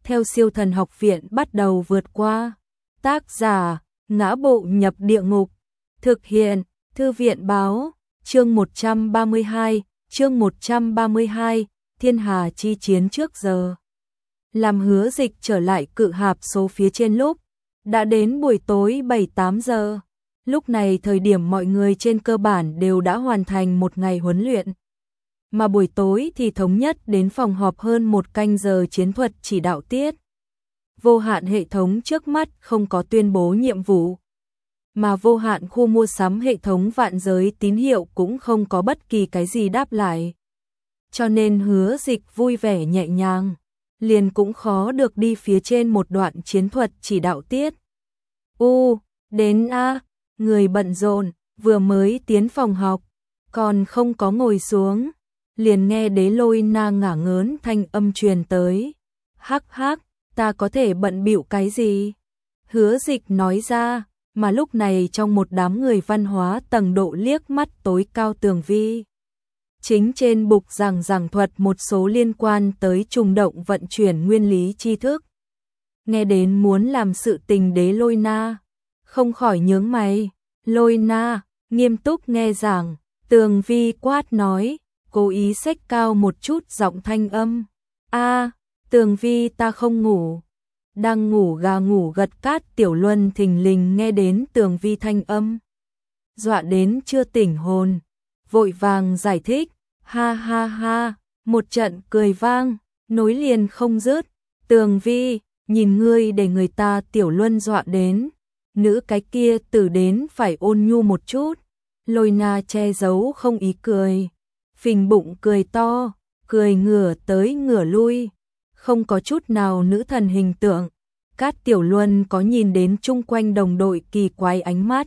theo Siêu Thần Học Viện bắt đầu vượt qua. Tác giả: Ngã Bộ Nhập Địa Ngục. Thực hiện: Thư viện báo. Chương 132, Thiên Hà chi chiến trước giờ. Làm Hứa Dịch trở lại cự hạp số phía trên lúc đã đến buổi tối 7-8 giờ. Lúc này thời điểm mọi người trên cơ bản đều đã hoàn thành một ngày huấn luyện. Mà buổi tối thì thống nhất đến phòng họp hơn 1 canh giờ chiến thuật chỉ đạo tiết. Vô hạn hệ thống trước mắt không có tuyên bố nhiệm vụ. Mà vô hạn khu mua sắm hệ thống vạn giới tín hiệu cũng không có bất kỳ cái gì đáp lại. Cho nên Hứa Dịch vui vẻ nhẹ nhàng, liền cũng khó được đi phía trên một đoạn chiến thuật chỉ đạo tiết. Đến a, người bận rộn, vừa mới tiến phòng học, còn không có ngồi xuống, liền nghe Đế Lôi Na ngả ngớn thanh âm truyền tới. Hắc hắc, ta có thể bận bịu cái gì? Hứa Dịch nói ra, mà lúc này trong một đám người văn hóa tầng độ liếc mắt tối cao Tường Vi. Chính trên bục giảng thuật một số liên quan tới trùng động vận chuyển nguyên lý tri thức. Nghe đến muốn làm sự tình Đế Lôi Na, không khỏi nhướng mày. Lôi Na, nghiêm túc nghe giảng, Tường Vi quát nói, cố ý xếch cao một chút giọng thanh âm. Tường Vi ta không ngủ. Đang ngủ gà ngủ gật Cát Tiểu Luân thình lình nghe đến Tường Vi thanh âm. Dọa đến chưa tỉnh hồn, vội vàng giải thích, ha ha ha, một trận cười vang, nối liền không dứt. Tường Vi, nhìn ngươi để người ta Tiểu Luân dọa đến, nữ cái kia từ đến phải ôn nhu một chút. Lôi Na che giấu không ý cười, phình bụng cười to, cười ngửa tới ngửa lui, không có chút nào nữ thần hình tượng. Cát Tiểu Luân có nhìn đến chung quanh đồng đội kỳ quái ánh mắt,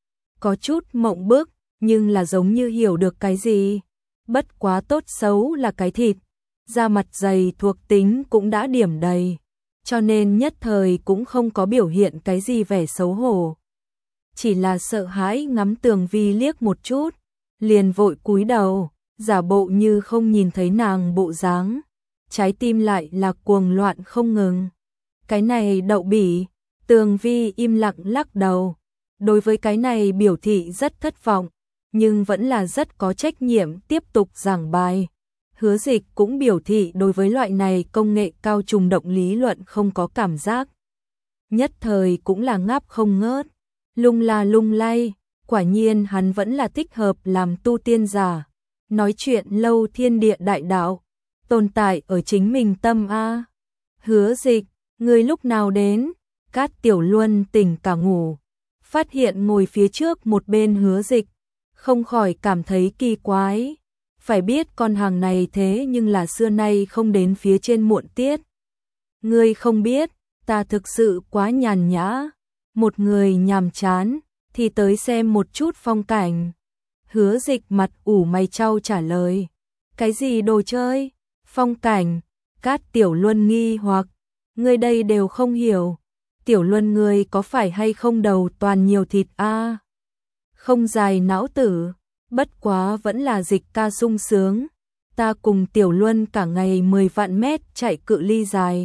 có chút mộng bức, nhưng là giống như hiểu được cái gì. Bất quá tốt xấu là cái thịt, da mặt dày thuộc tính cũng đã điểm đầy, cho nên nhất thời cũng không có biểu hiện cái gì vẻ xấu hổ. Chỉ là sợ hãi ngắm Tường Vi liếc một chút, liền vội cúi đầu, giả bộ như không nhìn thấy nàng bộ dáng, trái tim lại là cuồng loạn không ngừng. Cái này đậu bỉ. Tường Vi im lặng lắc đầu, đối với cái này biểu thị rất thất vọng, nhưng vẫn là rất có trách nhiệm tiếp tục giảng bài. Hứa Dịch cũng biểu thị đối với loại này công nghệ cao trùng động lý luận không có cảm giác. Nhất thời cũng là ngáp không ngớt, lung la lung lay, quả nhiên hắn vẫn là thích hợp làm tu tiên giả. Nói chuyện lâu thiên địa đại đạo, tồn tại ở chính mình tâm a. Hứa Dịch, ngươi lúc nào đến? Cát Tiểu Luân tỉnh cả ngủ, phát hiện ngồi phía trước một bên Hứa Dịch, không khỏi cảm thấy kỳ quái. Phải biết con hàng này thế nhưng là xưa nay không đến phía trên muộn tiết. Ngươi không biết, ta thực sự quá nhàn nhã, một người nhàm chán thì tới xem một chút phong cảnh. Hứa Dịch mặt ủ mày chau trả lời, cái gì đồ chơi? Phong cảnh? Cát Tiểu Luân nghi hoặc, ngươi đây đều không hiểu. Tiểu Luân ngươi có phải hay không đầu toàn nhiều thịt a? Không dài não tử, bất quá vẫn là Dịch ca sung sướng. Ta cùng Tiểu Luân cả ngày 10 vạn mét chạy cự ly dài.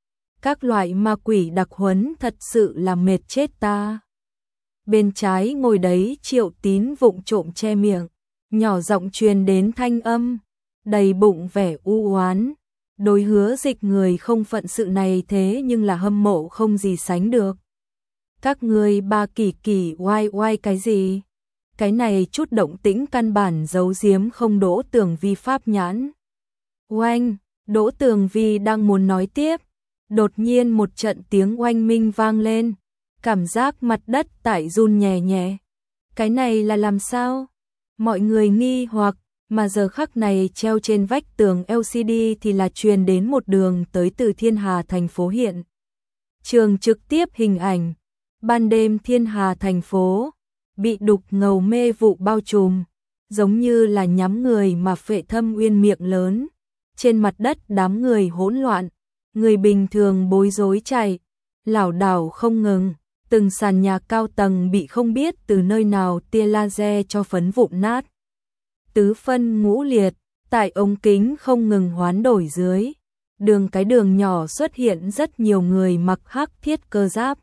Các loại ma quỷ đặc huấn thật sự là mệt chết ta. Bên trái ngồi đấy Triệu Tín vụng trộm che miệng, nhỏ giọng truyền đến thanh âm, đầy bụng vẻ u oán. Đối Hứa Dịch người không phận sự này thế nhưng là hâm mộ không gì sánh được. Các ngươi ba kỳ kỳ oai oai cái gì? Cái này chút động tĩnh căn bản giấu giếm không Đỗ Tường Vi pháp nhãn. Oanh, Đỗ Tường Vi đang muốn nói tiếp, đột nhiên một trận tiếng oanh minh vang lên, cảm giác mặt đất tại run nhẹ nhẹ. Cái này là làm sao? Mọi người nghi hoặc, mà giờ khắc này treo trên vách tường LCD thì là truyền đến một đường tới từ Thiên Hà thành phố hiện. Trường trực tiếp hình ảnh, ban đêm Thiên Hà thành phố bị đục ngầu mê vụ bao trùm, giống như là nhắm người mà phệ thâm uyên miệng lớn. Trên mặt đất đám người hỗn loạn, người bình thường bối rối chạy, lảo đảo không ngừng, từng sàn nhà cao tầng bị không biết từ nơi nào tia laser cho phấn vụn nát. Tứ phân ngũ liệt, tại ống kính không ngừng hoán đổi dưới, đường nhỏ xuất hiện rất nhiều người mặc hắc thiết cơ giáp,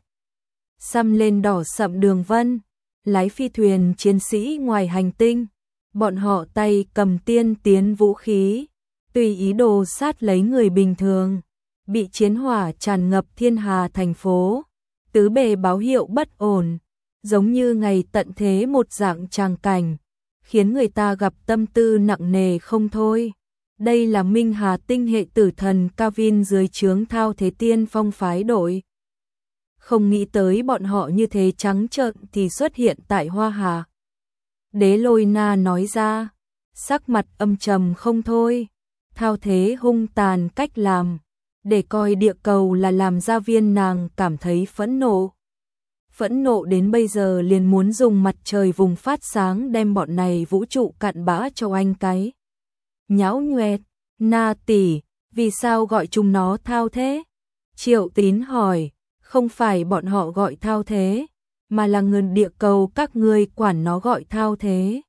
xăm lên đỏ sậm đường vân, lái phi thuyền chiến sĩ ngoài hành tinh, bọn họ tay cầm tiên tiến vũ khí, tùy ý đồ sát lấy người bình thường, bị chiến hỏa tràn ngập Thiên Hà thành phố, tứ bề báo hiệu bất ổn, giống như ngày tận thế một dạng tràng cảnh, khiến người ta gặp tâm tư nặng nề không thôi. Đây là Minh Hà tinh hệ tử thần Kavin dưới trướng Thao Thế Tiên Phong phái đội. Không nghĩ tới bọn họ như thế trắng trợn thì xuất hiện tại Hoa Hà. Đế Lôi Na nói ra, sắc mặt âm trầm không thôi, thao thế hung tàn cách làm, để coi địa cầu là làm gia viên nàng cảm thấy phẫn nộ. Phẫn nộ đến bây giờ liền muốn dùng mặt trời vùng phát sáng đem bọn này vũ trụ cặn bã cho anh cái. Nhão nhoẹt, Na tỷ, vì sao gọi chúng nó thao thế? Triệu Tín hỏi, không phải bọn họ gọi thao thế, mà là người địa cầu các ngươi quản nó gọi thao thế.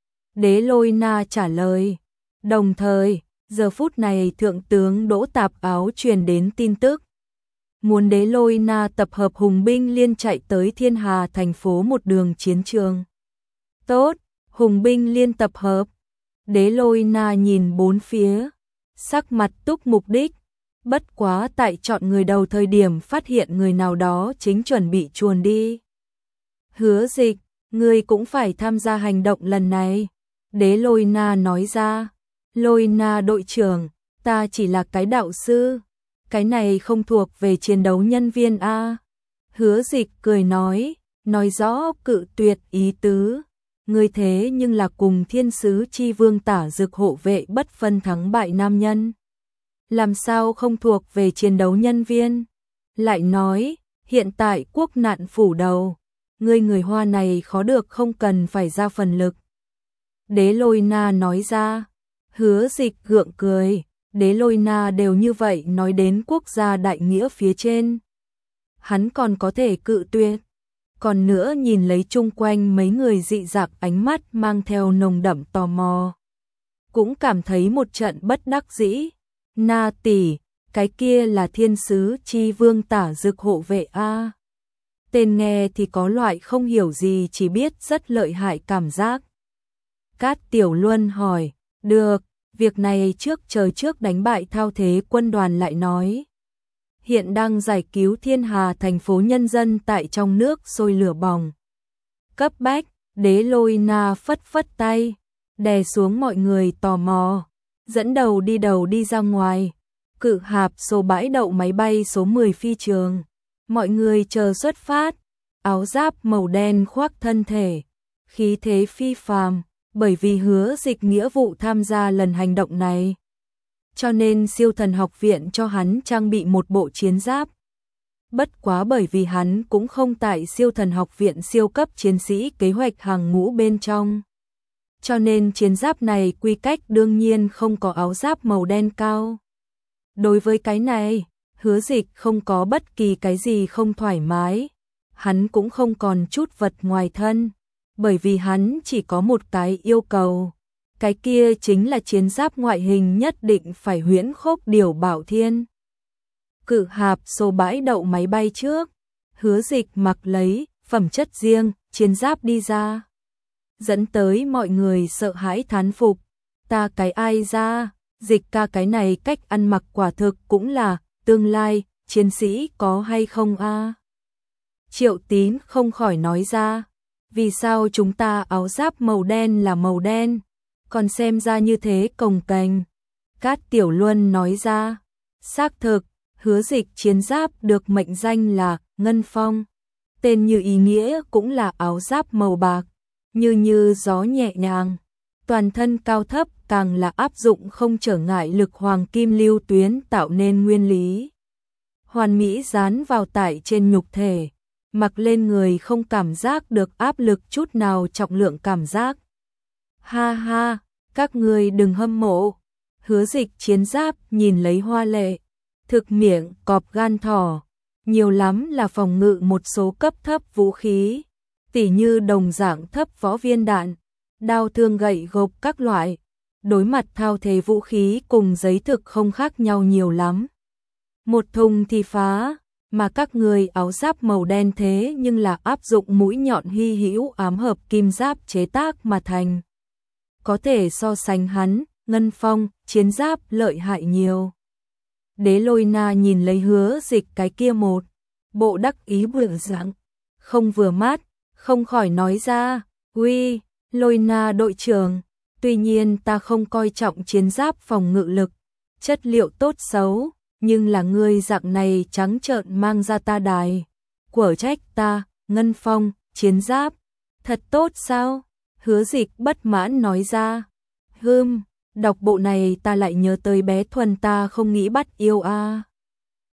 Đế Lôi Na trả lời, đồng thời, giờ phút này Thượng tướng Đỗ Tạp Áo truyền đến tin tức. Muốn Đế Lôi Na tập hợp hùng binh liên chạy tới Thiên Hà thành phố một đường chiến trường. Tốt, hùng binh liên tập hợp. Đế Lôi Na nhìn bốn phía, sắc mặt túc mục đích. Bất quá tại chọn người đầu thời điểm phát hiện người nào đó chính chuẩn bị chuồn đi. Hứa Dịch, ngươi cũng phải tham gia hành động lần này. Đế Lôi Na nói ra, Lôi Na đội trưởng, ta chỉ là cái đạo sư, cái này không thuộc về chiến đấu nhân viên a. Hứa Dịch cười nói rõ cự tuyệt ý tứ, ngươi thế nhưng là cùng thiên sứ chi vương Tả Dực hộ vệ bất phân thắng bại nam nhân. Làm sao không thuộc về chiến đấu nhân viên? Lại nói, hiện tại quốc nạn phủ đầu, ngươi người Hoa này khó được không cần phải ra phần lực. Đế Lôi Na nói ra, Hứa Dịch gượng cười, Đế Lôi Na đều như vậy nói đến quốc gia đại nghĩa phía trên. Hắn còn có thể cự tuyệt. Còn nữa nhìn lấy chung quanh mấy người dị dạng ánh mắt mang theo nồng đậm tò mò. Cũng cảm thấy một trận bất đắc dĩ. Na tỷ, cái kia là thiên sứ chi vương Tả Dực hộ vệ a. Tên nghe thì có loại không hiểu gì chỉ biết rất lợi hại cảm giác. Cát Tiểu Luân hỏi, được, việc này trước trời trước đánh bại thao thế quân đoàn lại nói. Hiện đang giải cứu Thiên Hà thành phố nhân dân tại trong nước sôi lửa bỏng. Cấp bách, Đế Lôi Na phất phất tay, đè xuống mọi người tò mò, dẫn đầu đi ra ngoài. Cự hạp số bãi đậu máy bay số 10 phi trường. Mọi người chờ xuất phát, áo giáp màu đen khoác thân thể, khí thế phi phàm, bởi vì Hứa Dịch nghĩa vụ tham gia lần hành động này. Cho nên siêu thần học viện cho hắn trang bị một bộ chiến giáp. Bất quá bởi vì hắn cũng không tại siêu thần học viện siêu cấp chiến sĩ kế hoạch hàng ngũ bên trong. Cho nên chiến giáp này quy cách đương nhiên không có áo giáp màu đen cao. Đối với cái này, Hứa Dịch không có bất kỳ cái gì không thoải mái. Hắn cũng không còn chút vật ngoài thân, bởi vì hắn chỉ có một cái yêu cầu. Cái kia chính là chiến giáp ngoại hình nhất định phải huyễn khốc điều bảo thiên. Cự hạp số bãi đậu máy bay trước, Hứa Dịch mặc lấy phẩm chất riêng, chiến giáp đi ra. Dẫn tới mọi người sợ hãi thán phục, ta cái ai ra, Dịch ca cái này cách ăn mặc quả thực cũng là tương lai, chiến sĩ có hay không a? Triệu Tín không khỏi nói ra, vì sao chúng ta áo giáp màu đen là màu đen, còn xem ra như thế cồng kềnh. Cát Tiểu Luân nói ra, xác thực, Hứa Dịch chiến giáp được mệnh danh là Ngân Phong, tên như ý nghĩa cũng là áo giáp màu bạc, như gió nhẹ nhàng, toàn thân cao thấp càng là áp dụng không trở ngại lực hoàng kim lưu tuyến tạo nên nguyên lý. Hoàn mỹ dán vào tại trên nhục thể, mặc lên người không cảm giác được áp lực chút nào trọng lượng cảm giác. Ha ha, các ngươi đừng hâm mộ. Hứa Dịch chiến giáp nhìn lấy hoa lệ, thực miệng cọp gan thỏ, nhiều lắm là phòng ngự một số cấp thấp vũ khí, tỉ như đồng dạng thấp võ viên đạn, đao thương gậy gộc các loại, đối mặt thao thế vũ khí cùng giấy thực không khác nhau nhiều lắm. Một thùng thì phá, mà các người áo giáp màu đen thế nhưng là áp dụng mũi nhọn hy hữu ám hợp kim giáp chế tác mà thành. Có thể so sánh hắn, Ngân Phong, chiến giáp lợi hại nhiều. Đế Lôi Na nhìn lấy Hứa Dịch cái kia một bộ đắc ý bộ dạng, không vừa mắt, không khỏi nói ra, "Uy, Lôi Na đội trưởng, tuy nhiên ta không coi trọng chiến giáp phòng ngự lực, chất liệu tốt xấu, nhưng là ngươi dạng này trắng trợn mang ra ta đài, quở trách ta, Ngân Phong, chiến giáp, thật tốt sao?" Hứa Dịch bất mãn nói ra, đọc bộ này ta lại nhớ tới bé Thuần ta không nghĩ bắt yêu a.